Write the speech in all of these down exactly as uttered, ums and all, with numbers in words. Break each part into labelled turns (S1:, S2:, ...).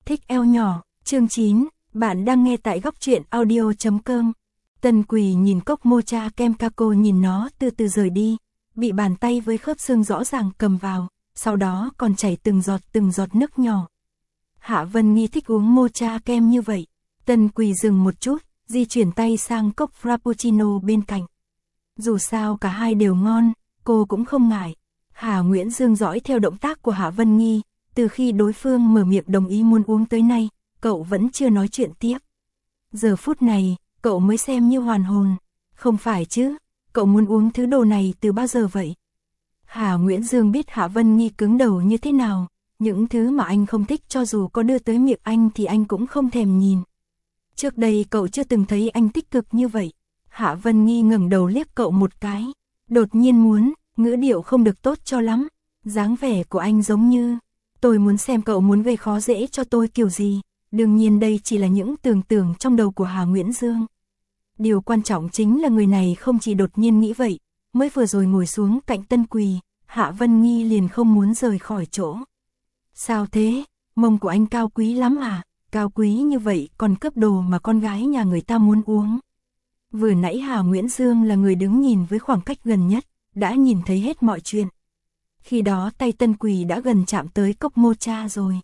S1: Thích eo nhỏ, chương chín, bạn đang nghe tại góc truyện audio chấm com. Tân Quỳ nhìn cốc mocha kem Kako nhìn nó từ từ rời đi, bị bàn tay với khớp xương rõ ràng cầm vào, sau đó còn chảy từng giọt từng giọt nước nhỏ. Hạ Vân Nghi thích uống mocha kem như vậy. Tân Quỳ dừng một chút, di chuyển tay sang cốc frappuccino bên cạnh. Dù sao cả hai đều ngon, cô cũng không ngại. Hà Nguyễn Dương dõi theo động tác của Hạ Vân Nghi, từ khi đối phương mở miệng đồng ý muốn uống tới nay, cậu vẫn chưa nói chuyện tiếp. Giờ phút này, cậu mới xem như hoàn hồn. Không phải chứ, cậu muốn uống thứ đồ này từ bao giờ vậy? Hà Nguyễn Dương biết Hạ Vân Nghi cứng đầu như thế nào, những thứ mà anh không thích cho dù có đưa tới miệng anh thì anh cũng không thèm nhìn. Trước đây cậu chưa từng thấy anh tích cực như vậy. Hạ Vân Nghi ngẩng đầu liếc cậu một cái, đột nhiên muốn, ngữ điệu không được tốt cho lắm. Dáng vẻ của anh giống như, tôi muốn xem cậu muốn gây khó dễ cho tôi kiểu gì. Đương nhiên đây chỉ là những tưởng tượng trong đầu của Hà Nguyễn Dương. Điều quan trọng chính là người này không chỉ đột nhiên nghĩ vậy, mới vừa rồi ngồi xuống cạnh Tân Quỳ, Hạ Vân Nghi liền không muốn rời khỏi chỗ. Sao thế, mông của anh cao quý lắm à, cao quý như vậy còn cấp đồ mà con gái nhà người ta muốn uống. Vừa nãy Hà Nguyễn Dương là người đứng nhìn với khoảng cách gần nhất, đã nhìn thấy hết mọi chuyện. Khi đó tay Tân Quỳ đã gần chạm tới cốc mocha rồi.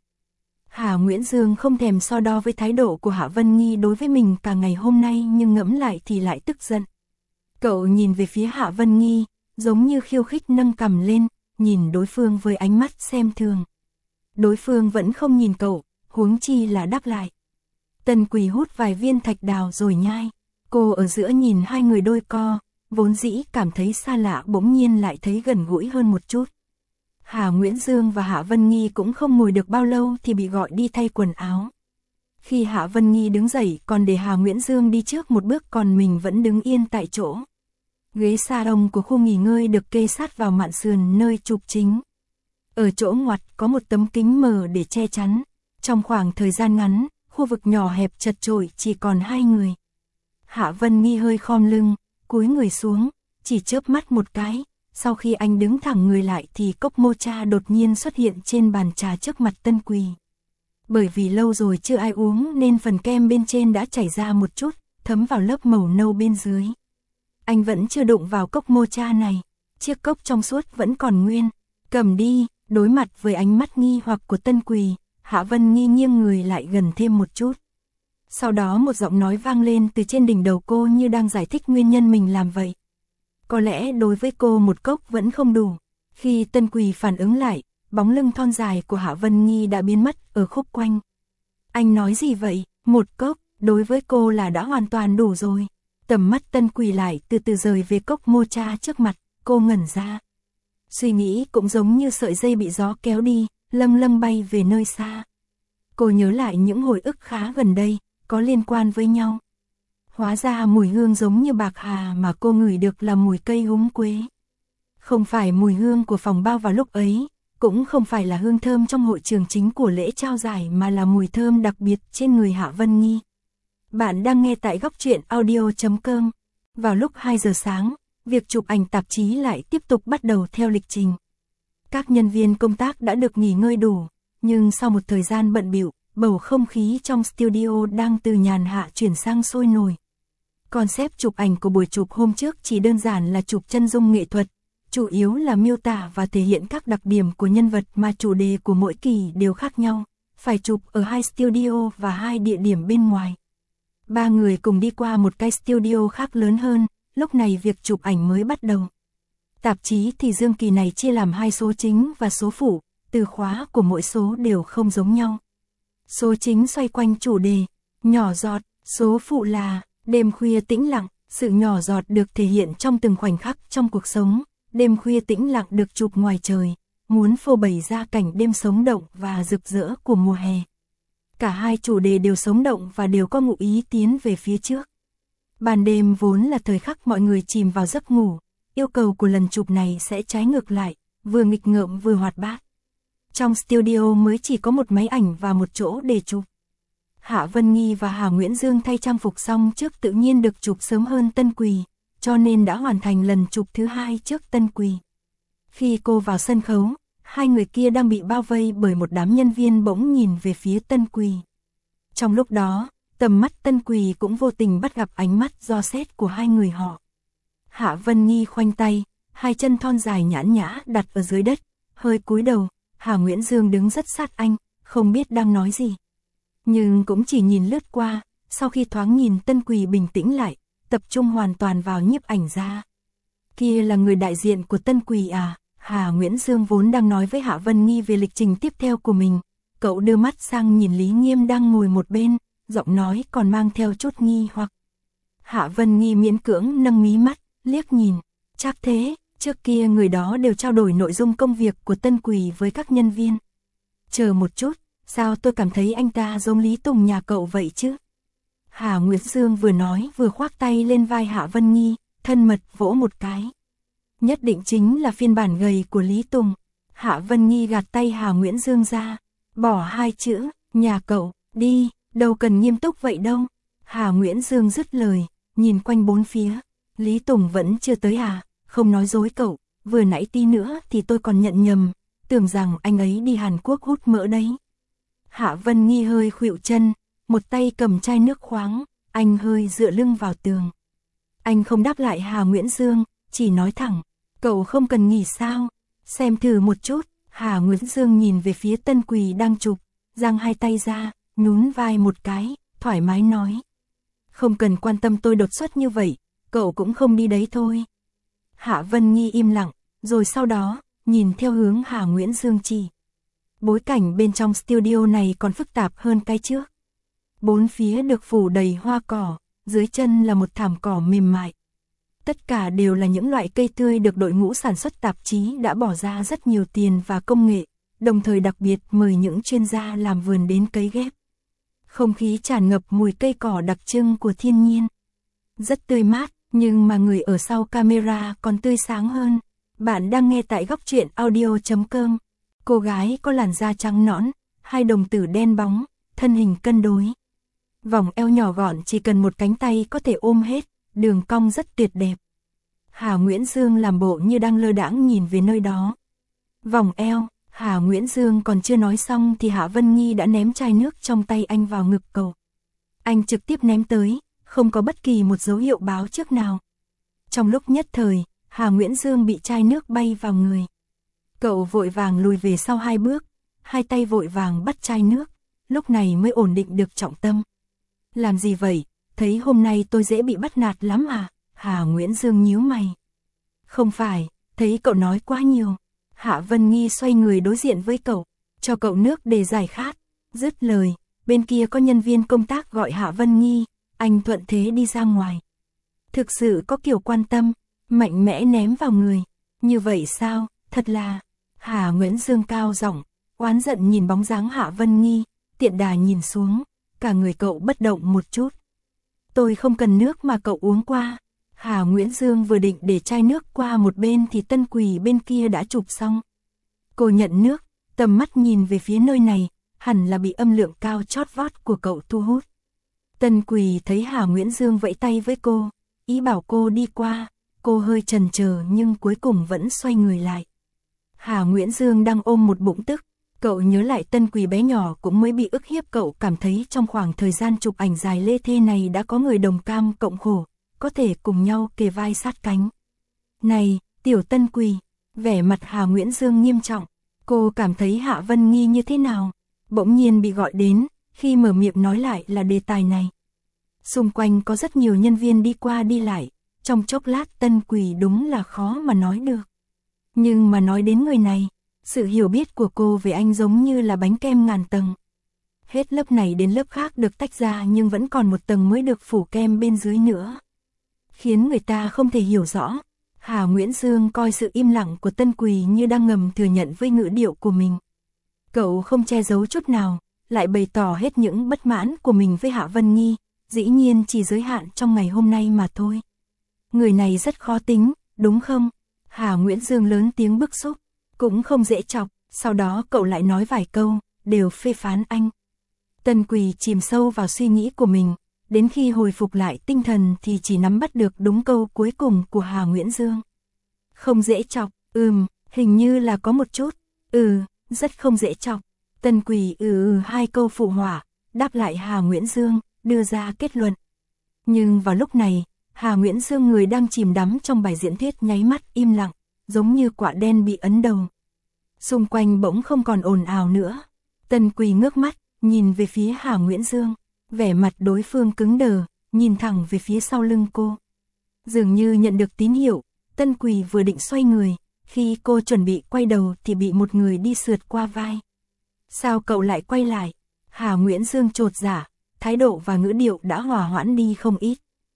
S1: Hà Nguyễn Dương không thèm so đo với thái độ của Hạ Vân Nghi đối với mình cả ngày hôm nay, nhưng ngẫm lại thì lại tức giận. Cậu nhìn về phía Hạ Vân Nghi, giống như khiêu khích nâng cằm lên, nhìn đối phương với ánh mắt xem thường. Đối phương vẫn không nhìn cậu, huống chi là đáp lại. Tân Quỳ hút vài viên thạch đào rồi nhai. Cô ở giữa nhìn hai người đôi co, vốn dĩ cảm thấy xa lạ bỗng nhiên lại thấy gần gũi hơn một chút. Hà Nguyễn Dương và Hạ Vân Nghi cũng không ngồi được bao lâu thì bị gọi đi thay quần áo. Khi Hạ Vân Nghi đứng dậy còn để Hà Nguyễn Dương đi trước một bước, còn mình vẫn đứng yên tại chỗ. Ghế salon của khu nghỉ ngơi được kê sát vào mạn sườn nơi chụp chính. Ở chỗ ngoặt có một tấm kính mờ để che chắn. Trong khoảng thời gian ngắn, khu vực nhỏ hẹp chật chội chỉ còn hai người. Hạ Vân Nghi hơi khom lưng, cúi người xuống, chỉ chớp mắt một cái. Sau khi anh đứng thẳng người lại thì cốc mocha đột nhiên xuất hiện trên bàn trà trước mặt Tân Quỳ. Bởi vì lâu rồi chưa ai uống nên phần kem bên trên đã chảy ra một chút, thấm vào lớp màu nâu bên dưới. Anh vẫn chưa đụng vào cốc mocha này, chiếc cốc trong suốt vẫn còn nguyên. Cầm đi. Đối mặt với ánh mắt nghi hoặc của Tân Quỳ, Hạ Vân Nghi nghiêng người lại gần thêm một chút. Sau đó một giọng nói vang lên từ trên đỉnh đầu cô như đang giải thích nguyên nhân mình làm vậy. Có lẽ đối với cô một cốc vẫn không đủ. Khi Tân Quỳ phản ứng lại, bóng lưng thon dài của Hạ Vân Nghi đã biến mất ở khúc quanh. Anh nói gì vậy? Một cốc, đối với cô là đã hoàn toàn đủ rồi. Tầm mắt Tân Quỳ lại từ từ rời về cốc mocha trước mặt, cô ngẩn ra. Suy nghĩ cũng giống như sợi dây bị gió kéo đi, lâng lâng bay về nơi xa. Cô nhớ lại những hồi ức khá gần đây, có liên quan với nhau. Hóa ra mùi hương giống như bạc hà mà cô ngửi được là mùi cây húng quế. Không phải mùi hương của phòng bao vào lúc ấy, cũng không phải là hương thơm trong hội trường chính của lễ trao giải mà là mùi thơm đặc biệt trên người Hạ Vân Nghi. Bạn đang nghe tại góc truyện audio chấm com. Vào lúc hai giờ sáng, việc chụp ảnh tạp chí lại tiếp tục bắt đầu theo lịch trình. Các nhân viên công tác đã được nghỉ ngơi đủ, nhưng sau một thời gian bận bịu, bầu không khí trong studio đang từ nhàn hạ chuyển sang sôi nổi. Concept chụp ảnh của buổi chụp hôm trước chỉ đơn giản là chụp chân dung nghệ thuật, chủ yếu là miêu tả và thể hiện các đặc điểm của nhân vật mà chủ đề của mỗi kỳ đều khác nhau, phải chụp ở hai studio và hai địa điểm bên ngoài. Ba người cùng đi qua một cái studio khác lớn hơn, lúc này việc chụp ảnh mới bắt đầu. Tạp chí thì dương kỳ này chia làm hai số chính và số phụ, từ khóa của mỗi số đều không giống nhau. Số chính xoay quanh chủ đề, nhỏ giọt, số phụ là, đêm khuya tĩnh lặng, sự nhỏ giọt được thể hiện trong từng khoảnh khắc trong cuộc sống, đêm khuya tĩnh lặng được chụp ngoài trời, muốn phô bày ra cảnh đêm sống động và rực rỡ của mùa hè. Cả hai chủ đề đều sống động và đều có ngụ ý tiến về phía trước. Ban đêm vốn là thời khắc mọi người chìm vào giấc ngủ, yêu cầu của lần chụp này sẽ trái ngược lại, vừa nghịch ngợm vừa hoạt bát. Trong studio mới chỉ có một máy ảnh và một chỗ để chụp. Hạ Vân Nghi và Hà Nguyễn Dương thay trang phục xong trước tự nhiên được chụp sớm hơn Tân Quỳ, cho nên đã hoàn thành lần chụp thứ hai trước Tân Quỳ. Khi cô vào sân khấu, hai người kia đang bị bao vây bởi một đám nhân viên bỗng nhìn về phía Tân Quỳ. Trong lúc đó, tầm mắt Tân Quỳ cũng vô tình bắt gặp ánh mắt dò xét của hai người họ. Hạ Vân Nghi khoanh tay, hai chân thon dài nhãn nhã đặt ở dưới đất, hơi cúi đầu, Hà Nguyễn Dương đứng rất sát anh, không biết đang nói gì. Nhưng cũng chỉ nhìn lướt qua, sau khi thoáng nhìn Tân Quỳ bình tĩnh lại, tập trung hoàn toàn vào nhiếp ảnh ra. Kia là người đại diện của Tân Quỳ à? Hà Nguyễn Dương vốn đang nói với Hạ Vân Nghi về lịch trình tiếp theo của mình, cậu đưa mắt sang nhìn Lý Nghiêm đang ngồi một bên, giọng nói còn mang theo chút nghi hoặc. Hạ Vân Nghi miễn cưỡng nâng mí mắt, liếc nhìn, chắc thế, trước kia người đó đều trao đổi nội dung công việc của Tân Quỳ với các nhân viên. Chờ một chút, sao tôi cảm thấy anh ta giống Lý Tùng nhà cậu vậy chứ? Hà Nguyễn Dương vừa nói vừa khoác tay lên vai Hạ Vân Nghi, thân mật vỗ một cái. Nhất định chính là phiên bản gầy của Lý Tùng. Hạ Vân Nghi gạt tay Hà Nguyễn Dương ra, bỏ hai chữ, nhà cậu, đi, đâu cần nghiêm túc vậy đâu. Hà Nguyễn Dương dứt lời, nhìn quanh bốn phía, Lý Tùng vẫn chưa tới à, không nói dối cậu, vừa nãy tí nữa thì tôi còn nhận nhầm, tưởng rằng anh ấy đi Hàn Quốc hút mỡ đấy. Hạ Vân Nghi hơi khuỵu chân, một tay cầm chai nước khoáng, anh hơi dựa lưng vào tường. Anh không đáp lại Hà Nguyễn Dương, chỉ nói thẳng, cậu không cần nghỉ sao, xem thử một chút. Hà Nguyễn Dương nhìn về phía Tân Quỳ đang chụp, giang hai tay ra, nhún vai một cái, thoải mái nói. Không cần quan tâm tôi đột xuất như vậy, cậu cũng không đi đấy thôi. Hạ Vân Nghi im lặng, rồi sau đó, nhìn theo hướng Hà Nguyễn Dương chỉ. Bối cảnh bên trong studio này còn phức tạp hơn cái trước. Bốn phía được phủ đầy hoa cỏ, dưới chân là một thảm cỏ mềm mại. Tất cả đều là những loại cây tươi được đội ngũ sản xuất tạp chí đã bỏ ra rất nhiều tiền và công nghệ, đồng thời đặc biệt mời những chuyên gia làm vườn đến cấy ghép. Không khí tràn ngập mùi cây cỏ đặc trưng của thiên nhiên. Rất tươi mát, nhưng mà người ở sau camera còn tươi sáng hơn. Bạn đang nghe tại góc truyện audio chấm com. Cô gái có làn da trắng nõn, hai đồng tử đen bóng, thân hình cân đối. Vòng eo nhỏ gọn chỉ cần một cánh tay có thể ôm hết, đường cong rất tuyệt đẹp. Hà Nguyễn Dương làm bộ như đang lơ đãng nhìn về nơi đó. Vòng eo, Hà Nguyễn Dương còn chưa nói xong thì Hạ Vân Nghi đã ném chai nước trong tay anh vào ngực cậu. Anh trực tiếp ném tới, không có bất kỳ một dấu hiệu báo trước nào. Trong lúc nhất thời, Hà Nguyễn Dương bị chai nước bay vào người. Cậu vội vàng lùi về sau hai bước, hai tay vội vàng bắt chai nước, lúc này mới ổn định được trọng tâm. Làm gì vậy? Thấy hôm nay tôi dễ bị bắt nạt lắm à? Hà Nguyễn Dương nhíu mày. Không phải, thấy cậu nói quá nhiều. Hạ Vân Nghi xoay người đối diện với cậu, cho cậu nước để giải khát. Dứt lời, bên kia có nhân viên công tác gọi Hạ Vân Nghi, anh thuận thế đi ra ngoài. Thực sự có kiểu quan tâm, mạnh mẽ ném vào người. Như vậy sao? Thật là... Hà Nguyễn Dương cao giọng, oán giận nhìn bóng dáng Hạ Vân Nghi, tiện đà nhìn xuống, cả người cậu bất động một chút. Tôi không cần nước mà cậu uống qua. Hà Nguyễn Dương vừa định để chai nước qua một bên thì Tân Quỳ bên kia đã chụp xong. Cô nhận nước, tầm mắt nhìn về phía nơi này, hẳn là bị âm lượng cao chót vót của cậu thu hút. Tân Quỳ thấy Hà Nguyễn Dương vẫy tay với cô, ý bảo cô đi qua, cô hơi chần chờ nhưng cuối cùng vẫn xoay người lại. Hà Nguyễn Dương đang ôm một bụng tức, cậu nhớ lại Tân Quỳ bé nhỏ cũng mới bị ức hiếp, cậu cảm thấy trong khoảng thời gian chụp ảnh dài lê thê này đã có người đồng cam cộng khổ, có thể cùng nhau kề vai sát cánh. Này, tiểu Tân Quỳ, vẻ mặt Hà Nguyễn Dương nghiêm trọng, cô cảm thấy Hạ Vân Nghi như thế nào? Bỗng nhiên bị gọi đến, khi mở miệng nói lại là đề tài này. Xung quanh có rất nhiều nhân viên đi qua đi lại, trong chốc lát Tân Quỳ đúng là khó mà nói được. Nhưng mà nói đến người này, sự hiểu biết của cô về anh giống như là bánh kem ngàn tầng. Hết lớp này đến lớp khác được tách ra nhưng vẫn còn một tầng mới được phủ kem bên dưới nữa. Khiến người ta không thể hiểu rõ. Hà Nguyễn Dương coi sự im lặng của Tân Quỳ như đang ngầm thừa nhận với ngữ điệu của mình. Cậu không che giấu chút nào, lại bày tỏ hết những bất mãn của mình với Hạ Vân Nghi, dĩ nhiên chỉ giới hạn trong ngày hôm nay mà thôi. Người này rất khó tính, đúng không? Hà Nguyễn Dương lớn tiếng bức xúc, cũng không dễ chọc, sau đó cậu lại nói vài câu, đều phê phán anh. Tân Quỳ chìm sâu vào suy nghĩ của mình, đến khi hồi phục lại tinh thần thì chỉ nắm bắt được đúng câu cuối cùng của Hà Nguyễn Dương. Không dễ chọc, ừm, hình như là có một chút, Ừ, rất không dễ chọc. Tân Quỳ ừ ừ hai câu phụ họa, đáp lại Hà Nguyễn Dương, đưa ra kết luận. Nhưng vào lúc này, Hà Nguyễn Dương người đang chìm đắm trong bài diễn thuyết nháy mắt im lặng, giống như quả đen bị ấn đầu. Xung quanh bỗng không còn ồn ào nữa. Tân Quỳ ngước mắt, nhìn về phía Hà Nguyễn Dương, vẻ mặt đối phương cứng đờ, nhìn thẳng về phía sau lưng cô. Dường như nhận được tín hiệu, Tân Quỳ vừa định xoay người, khi cô chuẩn bị quay đầu thì bị một người đi sượt qua vai. Sao cậu lại quay lại? Hà Nguyễn Dương chột dạ, thái độ và ngữ điệu đã hòa hoãn đi không ít.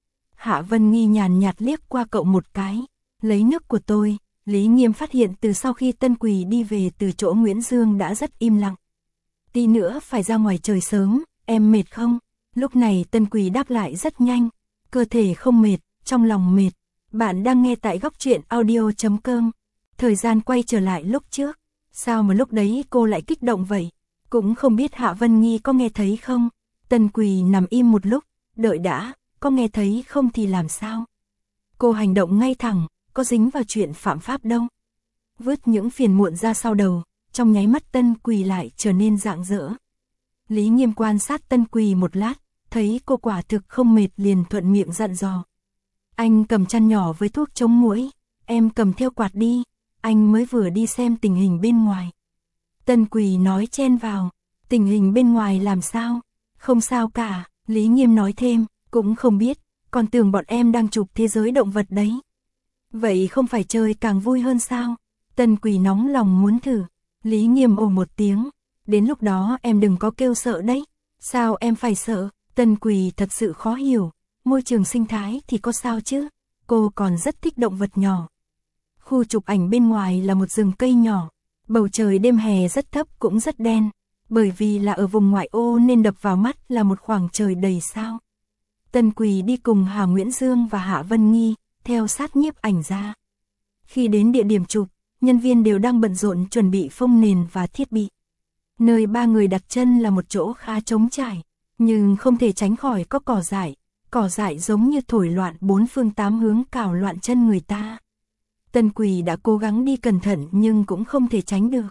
S1: Hạ Vân Nghi nhàn nhạt liếc qua cậu một cái, lấy nước của tôi. Lý Nghiêm phát hiện từ sau khi Tân Quỳ đi về từ chỗ Nguyễn Dương đã rất im lặng. Tí nữa phải ra ngoài trời sớm, em mệt không? Lúc này Tân Quỳ đáp lại rất nhanh, cơ thể không mệt, trong lòng mệt. Bạn đang nghe tại góc truyện audio chấm com. Thời gian quay trở lại lúc trước. Sao mà lúc đấy cô lại kích động vậy? Cũng không biết Hạ Vân Nghi có nghe thấy không? Tân Quỳ nằm im một lúc, đợi đã, có nghe thấy không thì làm sao? Cô hành động ngay thẳng, có dính vào chuyện phạm pháp đâu. Vứt những phiền muộn ra sau đầu, trong nháy mắt Tân Quỳ lại trở nên rạng rỡ. Lý Nghiêm quan sát Tân Quỳ một lát, thấy cô quả thực không mệt liền thuận miệng dặn dò. Anh cầm chăn nhỏ với thuốc chống muỗi, em cầm theo quạt đi, anh mới vừa đi xem tình hình bên ngoài. Tân Quỳ nói chen vào, tình hình bên ngoài làm sao? Không sao cả, Lý Nghiêm nói thêm, cũng không biết, còn tưởng bọn em đang chụp thế giới động vật đấy. Vậy không phải chơi càng vui hơn sao? Tân Quỳ nóng lòng muốn thử. Lý Nghiêm ồ một tiếng. Đến lúc đó em đừng có kêu sợ đấy. Sao em phải sợ? Tân Quỳ thật sự khó hiểu. Môi trường sinh thái thì có sao chứ? Cô còn rất thích động vật nhỏ. Khu chụp ảnh bên ngoài là một rừng cây nhỏ. Bầu trời đêm hè rất thấp cũng rất đen. Bởi vì là ở vùng ngoại ô nên đập vào mắt là một khoảng trời đầy sao. Tân Quỳ đi cùng Hà Nguyễn Dương và Hạ Vân Nghi, theo sát nhiếp ảnh ra. Khi đến địa điểm chụp, nhân viên đều đang bận rộn chuẩn bị phông nền và thiết bị. Nơi ba người đặt chân là một chỗ khá trống trải, nhưng không thể tránh khỏi có cỏ dại. Cỏ dại giống như thổi loạn bốn phương tám hướng cào loạn chân người ta. Tân Quỳ đã cố gắng đi cẩn thận nhưng cũng không thể tránh được.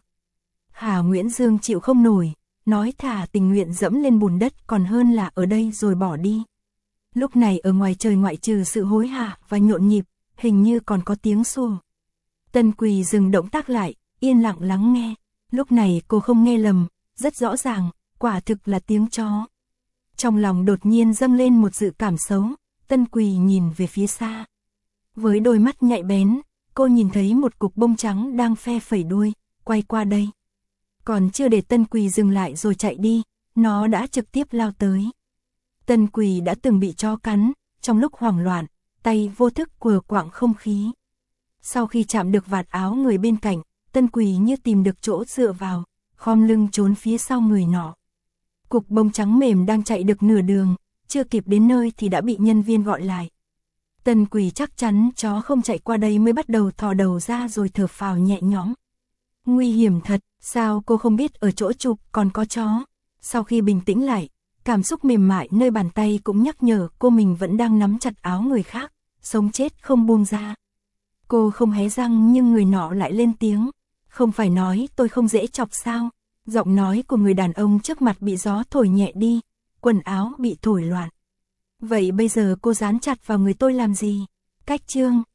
S1: Hà Nguyễn Dương chịu không nổi, nói thà tình nguyện dẫm lên bùn đất còn hơn là ở đây rồi bỏ đi. Lúc này ở ngoài trời ngoại trừ sự hối hả và nhộn nhịp, hình như còn có tiếng sủa. Tân Quỳ dừng động tác lại, yên lặng lắng nghe. Lúc này cô không nghe lầm, rất rõ ràng, quả thực là tiếng chó. Trong lòng đột nhiên dâng lên một dự cảm xấu, Tân Quỳ nhìn về phía xa. Với đôi mắt nhạy bén, cô nhìn thấy một cục bông trắng đang phe phẩy đuôi, quay qua đây. Còn chưa để Tân Quỳ dừng lại rồi chạy đi, nó đã trực tiếp lao tới. Tân Quỳ đã từng bị chó cắn, trong lúc hoảng loạn, tay vô thức quờ quạng không khí. Sau khi chạm được vạt áo người bên cạnh, Tân Quỳ như tìm được chỗ dựa vào, khom lưng trốn phía sau người nọ. Cục bông trắng mềm đang chạy được nửa đường, chưa kịp đến nơi thì đã bị nhân viên gọi lại. Tân Quỳ chắc chắn chó không chạy qua đây mới bắt đầu thò đầu ra rồi thở phào nhẹ nhõm. Nguy hiểm thật, sao cô không biết ở chỗ chụp còn có chó? Sau khi bình tĩnh lại, cảm xúc mềm mại nơi bàn tay cũng nhắc nhở cô mình vẫn đang nắm chặt áo người khác, sống chết không buông ra. Cô không hé răng nhưng người nọ lại lên tiếng. Không phải nói tôi không dễ chọc sao? Giọng nói của người đàn ông trước mặt bị gió thổi nhẹ đi, quần áo bị thổi loạn. Vậy bây giờ cô dán chặt vào người tôi làm gì? Cách chương